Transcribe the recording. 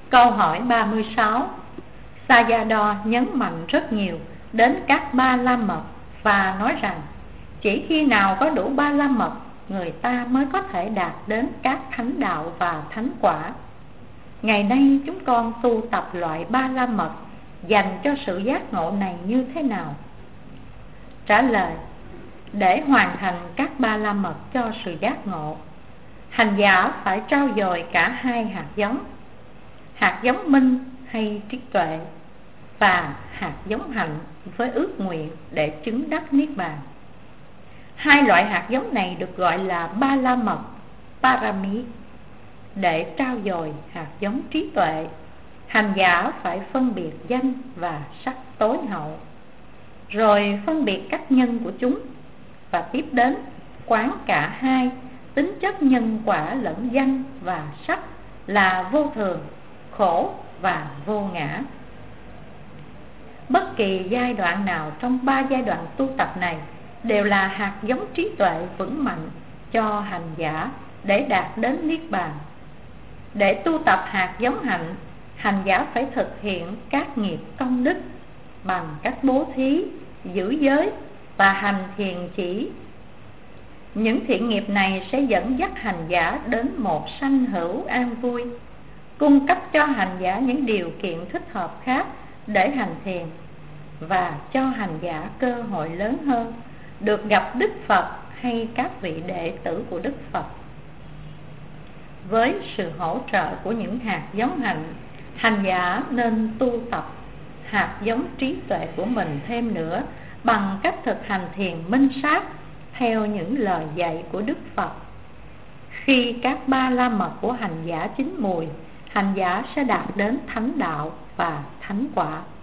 Câu hỏi 36, Sayadaw nhấn mạnh rất nhiều đến các ba la mật và nói rằng chỉ khi nào có đủ ba la mật, người ta mới có thể đạt đến các thánh đạo và thánh quả. Ngày nay chúng con tu tập loại ba la mật dành cho sự giác ngộ này như thế nào? Trả lời: để hoàn thành các ba la mật cho sự giác ngộ, hành giả phải trau dồi cả hai hạt giống minh hay trí tuệ và hạt giống hạnh với ước nguyện để chứng đắc niết bàn. Hai loại hạt giống này được gọi là ba la mật Parami. Để trau dồi hạt giống trí tuệ, hành giả phải phân biệt danh và sắc tối hậu, rồi phân biệt các nhân của chúng, và tiếp đến quán cả hai tính chất nhân quả lẫn danh và sắc là vô thường, khổ và vô ngã. Bất kỳ giai đoạn nào trong ba giai đoạn tu tập này đều là hạt giống trí tuệ vững mạnh cho hành giả để đạt đến niết bàn. Để tu tập hạt giống hạnh, hành giả phải thực hiện các nghiệp công đức bằng cách bố thí, giữ giới và hành thiền chỉ. Những thiện nghiệp này sẽ dẫn dắt hành giả đến một sanh hữu an vui, cung cấp cho hành giả những điều kiện thích hợp khác để hành thiền, và cho hành giả cơ hội lớn hơn được gặp Đức Phật hay các vị đệ tử của Đức Phật. Với sự hỗ trợ của những hạt giống hạnh, hành giả nên tu tập hạt giống trí tuệ của mình thêm nữa bằng cách thực hành thiền minh sát theo những lời dạy của Đức Phật. Khi các ba la mật của hành giả chín mùi, hành giả sẽ đạt đến thánh đạo và thánh quả.